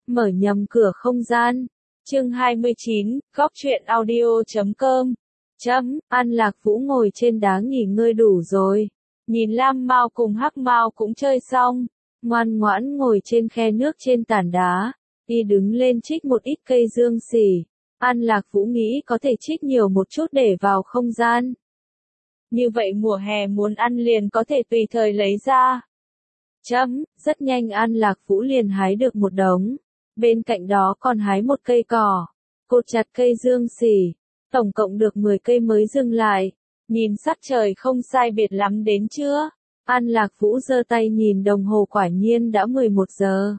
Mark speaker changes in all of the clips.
Speaker 1: Mở nhầm cửa không gian. Chương 29, Góc truyện audio.com. An Lạc Vũ ngồi trên đá nghỉ ngơi đủ rồi. Nhìn Lam Mao cùng Hắc Mao cũng chơi xong, ngoan ngoãn ngồi trên khe nước trên tảng đá, y đứng lên trích một ít cây dương xỉ. An Lạc Vũ nghĩ có thể trích nhiều một chút để vào không gian. Như vậy mùa hè muốn ăn liền có thể tùy thời lấy ra. Rất nhanh An Lạc Vũ liền hái được một đống. Bên cạnh đó còn hái một cây cỏ, cột chặt cây dương xỉ, tổng cộng được 10 cây mới dừng lại. Nhìn sắc trời không sai biệt lắm đến trưa, An Lạc Vũ giơ tay nhìn đồng hồ quả nhiên đã 11 giờ.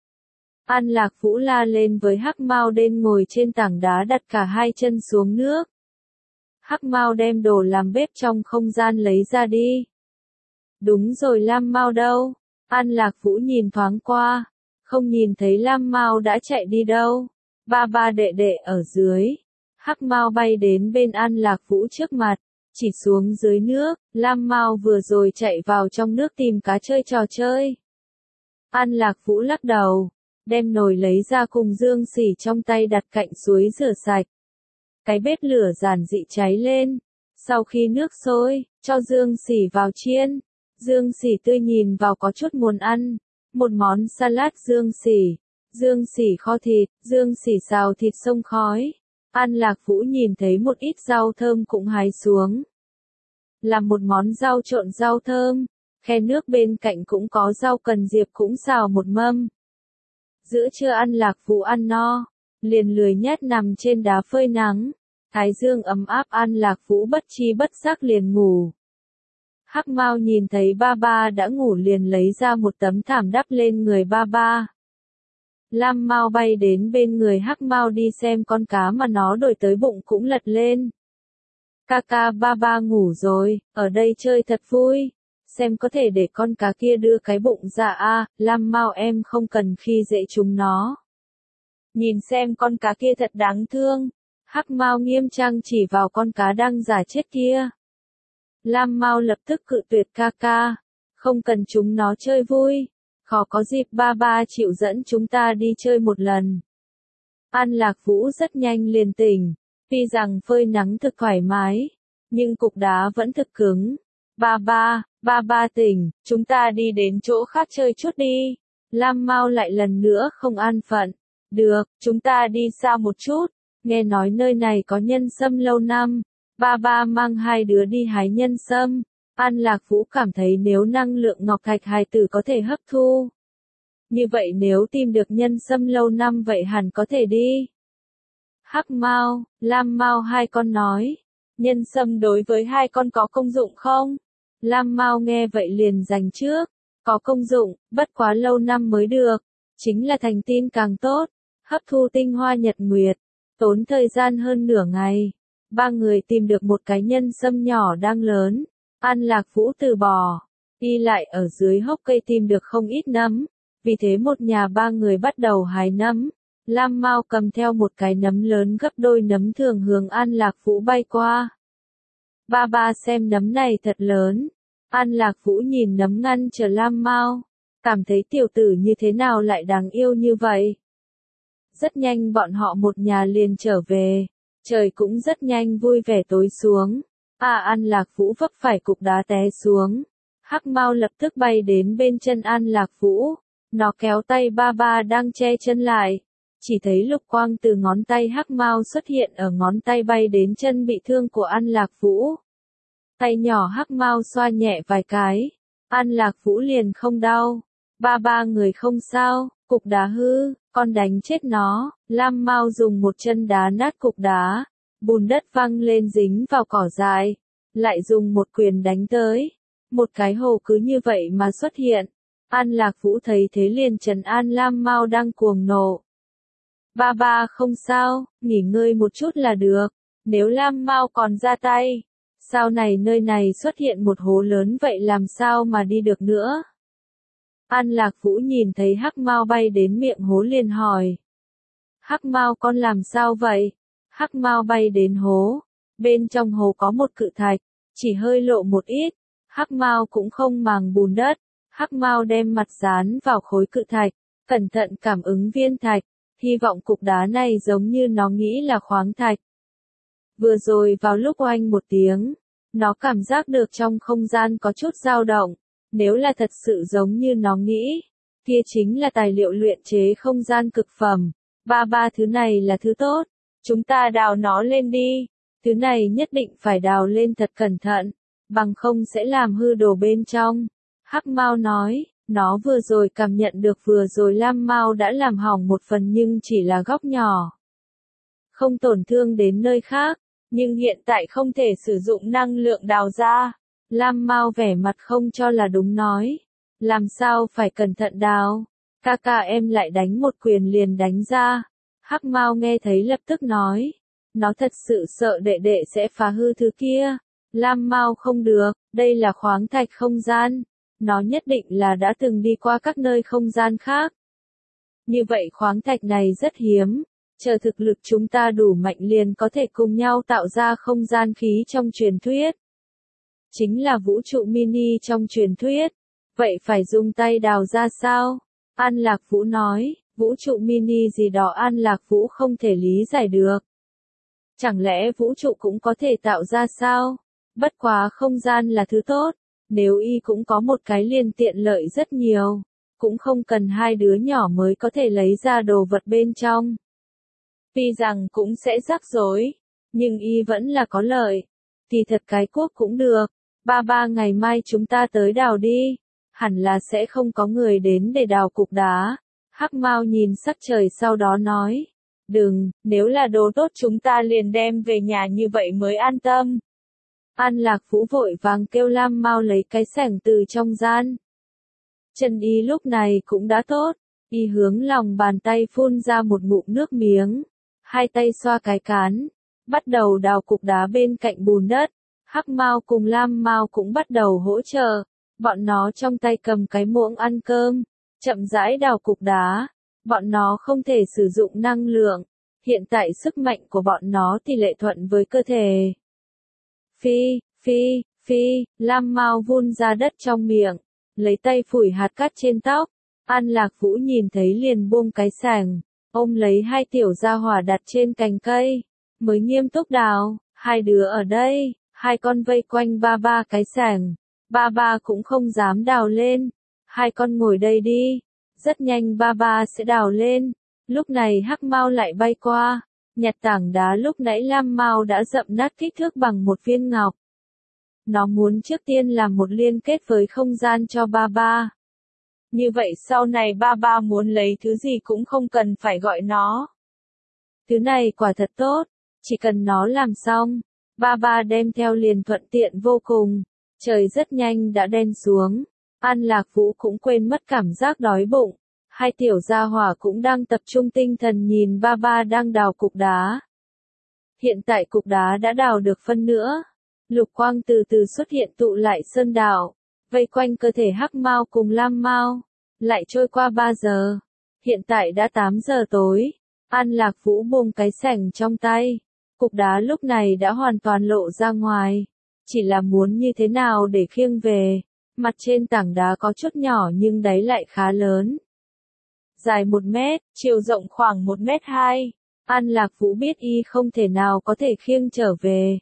Speaker 1: An Lạc Vũ la lên với Hắc Mao đen ngồi trên tảng đá đặt cả hai chân xuống nước. Hắc Mao đem đồ làm bếp trong không gian lấy ra đi. Đúng rồi, Lam Mao đâu? An Lạc Vũ nhìn thoáng qua, không nhìn thấy Lam Mao đã chạy đi đâu. Ba đệ đệ ở dưới. Hắc Mao bay đến bên An Lạc Vũ trước mặt, chỉ xuống dưới nước. Lam Mao vừa rồi chạy vào trong nước tìm cá chơi trò chơi. An Lạc Vũ lắc đầu, đem nồi lấy ra cùng dương xỉ trong tay đặt cạnh suối rửa sạch. Cái bếp lửa giản dị cháy lên. Sau khi nước sôi, cho dương xỉ vào chiên. Dương xỉ tươi nhìn vào có chút muốn ăn. Một món salad dương xỉ kho thịt, dương xỉ xào thịt xông khói. An Lạc Vũ nhìn thấy một ít rau thơm cũng hái xuống. Làm một món rau trộn rau thơm, khe nước bên cạnh cũng có rau cần diệp cũng xào một mâm. Giữa trưa An Lạc Vũ ăn no, liền lười nhác nằm trên đá phơi nắng. Thái dương ấm áp, An Lạc Vũ bất tri bất giác liền ngủ. Hắc Mao nhìn thấy ba đã ngủ liền lấy ra một tấm thảm đắp lên người ba. Lam Mao bay đến bên người Hắc Mao đi xem con cá mà nó đồi tới bụng cũng lật lên. Ca ba ngủ rồi, ở đây chơi thật vui. Xem có thể để con cá kia đưa cái bụng ra a. Lam Mao em không cần khi dễ chúng nó. Nhìn xem con cá kia thật đáng thương. Hắc Mao nghiêm trang chỉ vào con cá đang giả chết kia. Lam Mao lập tức cự tuyệt ca, không cần chúng nó chơi vui. Khó có dịp ba chịu dẫn chúng ta đi chơi một lần. An Lạc Vũ rất nhanh liền tỉnh. Tuy rằng phơi nắng thực thoải mái, nhưng cục đá vẫn thực cứng. Ba tỉnh, chúng ta đi đến chỗ khác chơi chút đi. Lam Mao lại lần nữa không an phận. Được, chúng ta đi xa một chút. Nghe nói nơi này có nhân sâm lâu năm. Ba mang hai đứa đi hái nhân sâm. An Lạc Vũ cảm thấy nếu năng lượng ngọc thạch hài tử có thể hấp thu. Như vậy nếu tìm được nhân sâm lâu năm vậy hẳn có thể đi. Hắc Mao, Lam Mao hai con nói. Nhân sâm đối với hai con có công dụng không? Lam Mao nghe vậy liền giành trước. Có công dụng, bất quá lâu năm mới được. Chính là thành tin càng tốt. Hấp thu tinh hoa nhật nguyệt. Tốn thời gian hơn nửa ngày. Ba người tìm được một cái nhân sâm nhỏ đang lớn. An Lạc Vũ từ bỏ. Y lại ở dưới hốc cây tìm được không ít nấm. Vì thế một nhà ba người bắt đầu hái nấm. Lam Mao cầm theo một cái nấm lớn gấp đôi nấm thường hướng An Lạc Vũ bay qua. Ba xem nấm này thật lớn. An Lạc Vũ nhìn nấm ngăn trở Lam Mao. Cảm thấy tiểu tử như thế nào lại đáng yêu như vậy. Rất nhanh bọn họ một nhà liền trở về. Trời cũng rất nhanh vui vẻ tối xuống. An Lạc Vũ vấp phải cục đá té xuống. Hắc Mao lập tức bay đến bên chân An Lạc Vũ. Nó kéo tay ba đang che chân lại. Chỉ thấy lục quang từ ngón tay Hắc Mao xuất hiện ở ngón tay bay đến chân bị thương của An Lạc Vũ. Tay nhỏ Hắc Mao xoa nhẹ vài cái. An Lạc Vũ liền không đau. Ba người không sao, cục đá hư, con đánh chết nó. Lam Mao dùng một chân đá nát cục đá. Bùn đất văng lên dính vào cỏ dại. Lại dùng một quyền đánh tới. Một cái hồ cứ như vậy mà xuất hiện. An Lạc Vũ thấy thế liền trấn an Lam Mao đang cuồng nộ. Ba không sao, nghỉ ngơi một chút là được. Nếu Lam Mao còn ra tay, sau này nơi này xuất hiện một hố lớn vậy làm sao mà đi được nữa. An Lạc Vũ nhìn thấy Hắc Mao bay đến miệng hố liền hỏi. Hắc Mao con làm sao vậy? Hắc Mao bay đến hố. Bên trong hố có một cự thạch, chỉ hơi lộ một ít. Hắc Mao cũng không màng bùn đất. Hắc Mao đem mặt dán vào khối cự thạch. cẩn thận cảm ứng viên thạch, hy vọng cục đá này giống như nó nghĩ là khoáng thạch. Vừa rồi vào lúc oanh một tiếng, nó cảm giác được trong không gian có chút dao động, nếu là thật sự giống như nó nghĩ, kia chính là tài liệu luyện chế không gian cực phẩm. Ba thứ này là thứ tốt, chúng ta đào nó lên đi, thứ này nhất định phải đào lên thật cẩn thận, bằng không sẽ làm hư đồ bên trong. Hắc Mao nói, nó vừa rồi cảm nhận được vừa rồi Lam Mao đã làm hỏng một phần nhưng chỉ là góc nhỏ. Không tổn thương đến nơi khác, nhưng hiện tại không thể sử dụng năng lượng đào ra. Lam Mao vẻ mặt không cho là đúng nói, làm sao phải cẩn thận đào, ca ca em lại đánh một quyền liền đánh ra. Hắc Mao nghe thấy lập tức nói, nó thật sự sợ đệ đệ sẽ phá hư thứ kia. Lam Mao không được, đây là khoáng thạch không gian, nó nhất định là đã từng đi qua các nơi không gian khác. Như vậy khoáng thạch này rất hiếm, chờ thực lực chúng ta đủ mạnh liền có thể cùng nhau tạo ra không gian khí trong truyền thuyết. Chính là vũ trụ mini trong truyền thuyết, vậy phải dùng tay đào ra sao? An Lạc Vũ nói, vũ trụ mini gì đó An Lạc Vũ không thể lý giải được. Chẳng lẽ vũ trụ cũng có thể tạo ra sao? Bất quá không gian là thứ tốt, nếu y cũng có một cái liền tiện lợi rất nhiều, cũng không cần hai đứa nhỏ mới có thể lấy ra đồ vật bên trong. Tuy rằng cũng sẽ rắc rối, nhưng y vẫn là có lợi. Kỳ thật cái cuốc cũng được, ba ngày mai chúng ta tới đào đi, hẳn là sẽ không có người đến để đào cục đá. Hắc Mao nhìn sắc trời sau đó nói, đừng, nếu là đồ tốt chúng ta liền đem về nhà như vậy mới an tâm. An Lạc Vũ vội vàng kêu Lam Mao lấy cái xẻng từ trong gian. Chân y lúc này cũng đã tốt, y hướng lòng bàn tay phun ra một ngụm nước miếng, hai tay xoa cái cán, bắt đầu đào cục đá bên cạnh bùn đất. Hắc Mao cùng Lam Mao cũng bắt đầu hỗ trợ, bọn nó trong tay cầm cái muỗng ăn cơm, chậm rãi đào cục đá. Bọn nó không thể sử dụng năng lượng, hiện tại sức mạnh của bọn nó tỷ lệ thuận với cơ thể. Phi, Lam Mao vun ra đất trong miệng, lấy tay phủi hạt cát trên tóc. An Lạc Vũ nhìn thấy liền buông cái xẻng, ôm lấy hai tiểu gia hỏa đặt trên cành cây, mới nghiêm túc đào. Hai đứa ở đây, hai con vây quanh ba cái xẻng, ba cũng không dám đào lên. Hai con ngồi đây đi, rất nhanh ba sẽ đào lên. Lúc này Hắc Mao lại bay qua, nhặt tảng đá lúc nãy Lam Mao đã dậm nát kích thước bằng một viên ngọc. Nó muốn trước tiên làm một liên kết với không gian cho ba. Như vậy sau này ba muốn lấy thứ gì cũng không cần phải gọi nó. Thứ này quả thật tốt, chỉ cần nó làm xong, ba đem theo liền thuận tiện vô cùng. Trời rất nhanh đã đen xuống, An Lạc Vũ cũng quên mất cảm giác đói bụng. Hai tiểu gia hỏa cũng đang tập trung tinh thần nhìn ba đang đào cục đá. Hiện tại cục đá đã đào được phân nữa. Lục quang từ từ xuất hiện tụ lại sơn đảo, vây quanh cơ thể Hắc Mao cùng Lam Mao. Lại trôi qua 3 giờ. Hiện tại đã 8 giờ tối. An Lạc Vũ buông cái xẻng trong tay. Cục đá lúc này đã hoàn toàn lộ ra ngoài. Chỉ là muốn như thế nào để khiêng về. Mặt trên tảng đá có chút nhỏ nhưng đáy lại khá lớn. Dài 1 mét, chiều rộng khoảng 1 mét 2. An Lạc Vũ biết y không thể nào có thể khiêng trở về.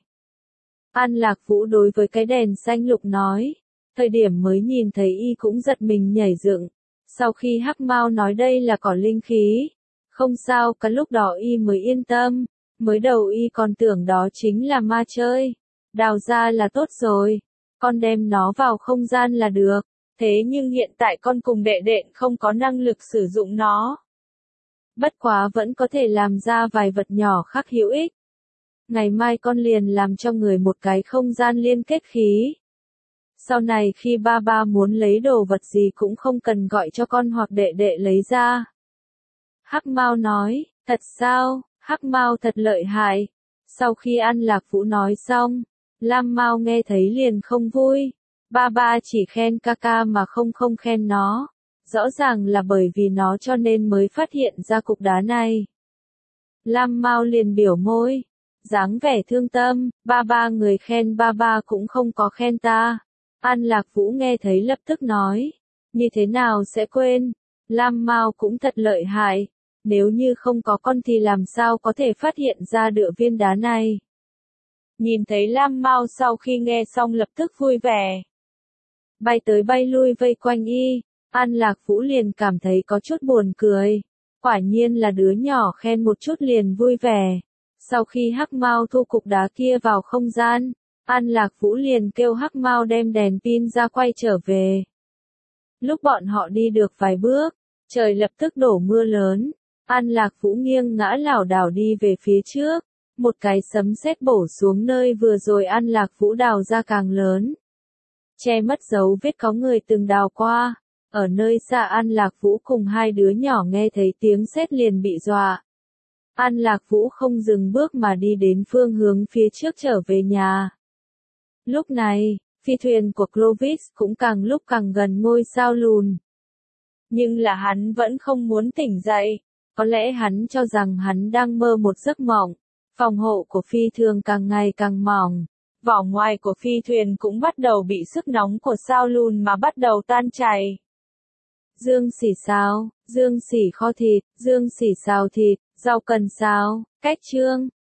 Speaker 1: An Lạc Vũ đối với cái đèn xanh lục nói. Thời điểm mới nhìn thấy y cũng giật mình nhảy dựng. Sau khi Hắc Mao nói đây là cỏ linh khí. Không sao, cái lúc đó y mới yên tâm. Mới đầu y còn tưởng đó chính là ma chơi. Đào ra là tốt rồi. Con đem nó vào không gian là được. Thế nhưng hiện tại con cùng đệ đệ không có năng lực sử dụng nó. Bất quá vẫn có thể làm ra vài vật nhỏ khác hữu ích. Ngày mai con liền làm cho người một cái không gian liên kết khí. Sau này khi ba muốn lấy đồ vật gì cũng không cần gọi cho con hoặc đệ đệ lấy ra. Hắc Mao nói, thật sao, Hắc Mao thật lợi hại. Sau khi An Lạc Vũ nói xong, Lam Mao nghe thấy liền không vui. Ba chỉ khen ca ca mà không khen nó. Rõ ràng là bởi vì nó cho nên mới phát hiện ra cục đá này. Lam Mao liền biểu môi, dáng vẻ thương tâm, ba người khen ba cũng không có khen ta. An Lạc Vũ nghe thấy lập tức nói, như thế nào sẽ quên, Lam Mao cũng thật lợi hại. Nếu như không có con thì làm sao có thể phát hiện ra được viên đá này. Nhìn thấy Lam Mao sau khi nghe xong lập tức vui vẻ. Bay tới bay lui vây quanh y, An Lạc Vũ liền cảm thấy có chút buồn cười. Quả nhiên là đứa nhỏ khen một chút liền vui vẻ. Sau khi Hắc Mao thu cục đá kia vào không gian, An Lạc Vũ liền kêu Hắc Mao đem đèn pin ra quay trở về. Lúc bọn họ đi được vài bước, trời lập tức đổ mưa lớn. An Lạc Vũ nghiêng ngã lảo đảo đi về phía trước. Một cái sấm sét bổ xuống nơi vừa rồi An Lạc Vũ đào ra càng lớn. Che mất dấu vết có người từng đào qua. Ở nơi xa An Lạc Vũ cùng hai đứa nhỏ nghe thấy tiếng sét liền bị dọa. An Lạc Vũ không dừng bước mà đi đến phương hướng phía trước trở về nhà. Lúc này, phi thuyền của Clovis cũng càng lúc càng gần ngôi sao lùn. Nhưng là hắn vẫn không muốn tỉnh dậy. Có lẽ hắn cho rằng hắn đang mơ một giấc mộng. Phòng hộ của phi thuyền càng ngày càng mỏng. Vỏ ngoài của phi thuyền cũng bắt đầu bị sức nóng của sao lùn mà bắt đầu tan chảy. Dương xỉ xào, dương xỉ kho thịt, dương xỉ xào thịt, rau cần xào, cách chương.